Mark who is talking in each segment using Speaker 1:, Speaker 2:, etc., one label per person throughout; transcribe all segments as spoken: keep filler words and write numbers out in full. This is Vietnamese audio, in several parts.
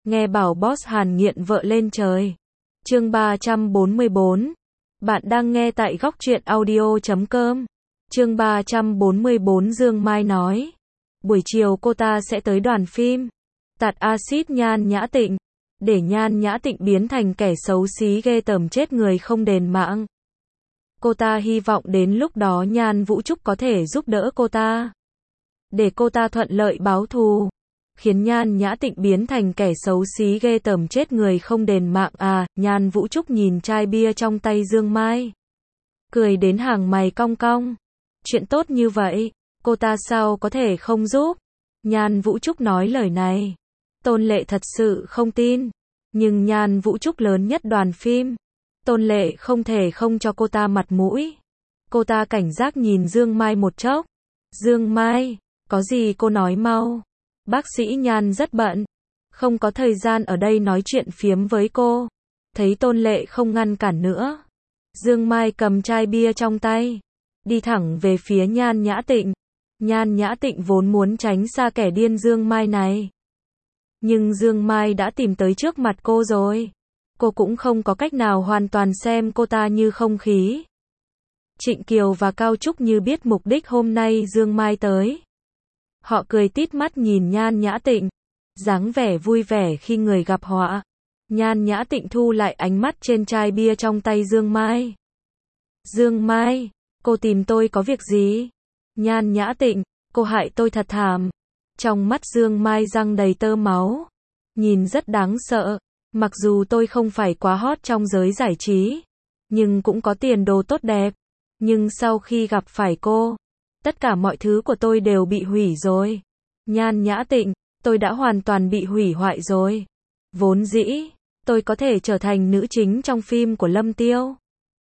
Speaker 1: Nghe bảo boss Hàn nghiện vợ lên trời. Chương ba trăm bốn mươi bốn. Bạn đang nghe tại góc truyện audio chấm com. Chương ba trăm bốn mươi bốn. Dương Mai nói. Buổi chiều cô ta sẽ tới đoàn phim. Tạt axit Nhan Nhã Tịnh. Để Nhan Nhã Tịnh biến thành kẻ xấu xí ghê tởm chết người không đền mạng. Cô ta hy vọng đến lúc đó Nhan Vũ Trúc có thể giúp đỡ cô ta. Để cô ta thuận lợi báo thù. Khiến Nhan Nhã Tịnh biến thành kẻ xấu xí ghê tởm chết người không đền mạng à. Nhan Vũ Trúc nhìn chai bia trong tay Dương Mai. Cười đến hàng mày cong cong. Chuyện tốt như vậy, cô ta sao có thể không giúp. Nhan Vũ Trúc nói lời này. Tôn Lệ thật sự không tin. Nhưng Nhan Vũ Trúc lớn nhất đoàn phim. Tôn Lệ không thể không cho cô ta mặt mũi. Cô ta cảnh giác nhìn Dương Mai một chốc. Dương Mai, có gì cô nói mau. Bác sĩ Nhan rất bận. Không có thời gian ở đây nói chuyện phiếm với cô. Thấy Tôn Lệ không ngăn cản nữa. Dương Mai cầm chai bia trong tay. Đi thẳng về phía Nhan Nhã Tịnh. Nhan Nhã Tịnh vốn muốn tránh xa kẻ điên Dương Mai này. Nhưng Dương Mai đã tìm tới trước mặt cô rồi. Cô cũng không có cách nào hoàn toàn xem cô ta như không khí. Trịnh Kiều và Cao Trúc như biết mục đích hôm nay Dương Mai tới. Họ cười tít mắt nhìn Nhan Nhã Tịnh. Dáng vẻ vui vẻ khi người gặp họa. Nhan Nhã Tịnh thu lại ánh mắt trên chai bia trong tay Dương Mai. Dương Mai, cô tìm tôi có việc gì? Nhan Nhã Tịnh, cô hại tôi thật thảm. Trong mắt Dương Mai răng đầy tơ máu. Nhìn rất đáng sợ. Mặc dù tôi không phải quá hot trong giới giải trí. Nhưng cũng có tiền đồ tốt đẹp. Nhưng sau khi gặp phải cô, tất cả mọi thứ của tôi đều bị hủy rồi. Nhan Nhã Tịnh, tôi đã hoàn toàn bị hủy hoại rồi. Vốn dĩ, tôi có thể trở thành nữ chính trong phim của Lâm Tiêu.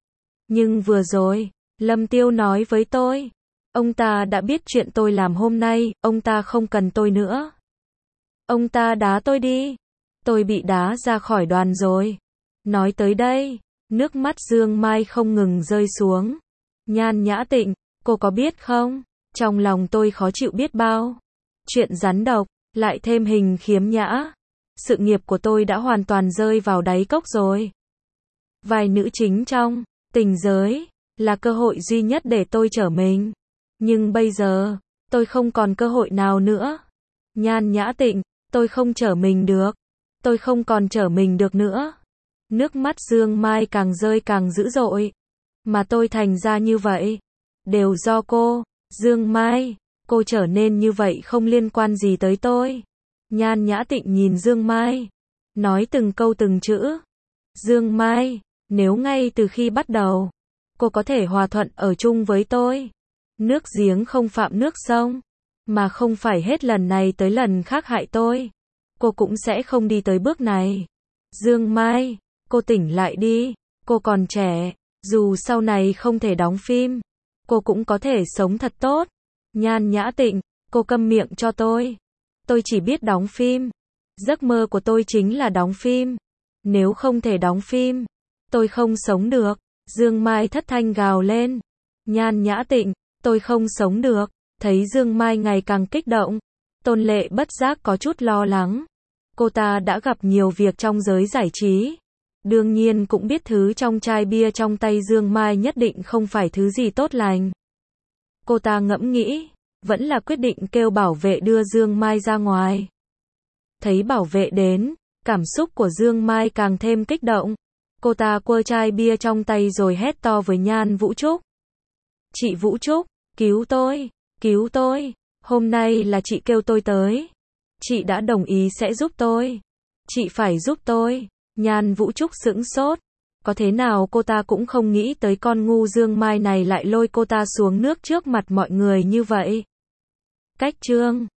Speaker 1: Nhưng vừa rồi, Lâm Tiêu nói với tôi. Ông ta đã biết chuyện tôi làm hôm nay, ông ta không cần tôi nữa. Ông ta đá tôi đi. Tôi bị đá ra khỏi đoàn rồi. Nói tới đây, nước mắt Dương Mai không ngừng rơi xuống. Nhan Nhã Tịnh, cô có biết không? Trong lòng tôi khó chịu biết bao. Chuyện rắn độc, lại thêm Hình Khiếm Nhã. Sự nghiệp của tôi đã hoàn toàn rơi vào đáy cốc rồi. Vai nữ chính trong Tình Giới là cơ hội duy nhất để tôi trở mình. Nhưng bây giờ, tôi không còn cơ hội nào nữa. Nhan Nhã Tịnh, tôi không trở mình được. Tôi không còn trở mình được nữa. Nước mắt Dương Mai càng rơi càng dữ dội. Mà tôi thành ra như vậy. Đều do cô. Dương Mai, cô trở nên như vậy không liên quan gì tới tôi. Nhan Nhã Tịnh nhìn Dương Mai. Nói từng câu từng chữ. Dương Mai, nếu ngay từ khi bắt đầu, cô có thể hòa thuận ở chung với tôi. Nước giếng không phạm nước sông. Mà không phải hết lần này tới lần khác hại tôi. Cô cũng sẽ không đi tới bước này. Dương Mai, cô tỉnh lại đi. Cô còn trẻ. Dù sau này không thể đóng phim, cô cũng có thể sống thật tốt. Nhan Nhã Tịnh, cô câm miệng cho tôi. Tôi chỉ biết đóng phim. Giấc mơ của tôi chính là đóng phim. Nếu không thể đóng phim, tôi không sống được. Dương Mai thất thanh gào lên. Nhan Nhã Tịnh, tôi không sống được. Thấy Dương Mai ngày càng kích động, Tôn Lệ bất giác có chút lo lắng. Cô ta đã gặp nhiều việc trong giới giải trí. Đương nhiên cũng biết thứ trong chai bia trong tay Dương Mai nhất định không phải thứ gì tốt lành. Cô ta ngẫm nghĩ, vẫn là quyết định kêu bảo vệ đưa Dương Mai ra ngoài. Thấy bảo vệ đến, cảm xúc của Dương Mai càng thêm kích động. Cô ta quơ chai bia trong tay rồi hét to với Nhan Vũ Trúc. Chị Vũ Trúc, cứu tôi, cứu tôi, hôm nay là chị kêu tôi tới. Chị đã đồng ý sẽ giúp tôi. Chị phải giúp tôi. Nhan Vũ Trúc sững sốt. Có thế nào cô ta cũng không nghĩ tới con ngu Dương Mai này lại lôi cô ta xuống nước trước mặt mọi người như vậy. Cách chương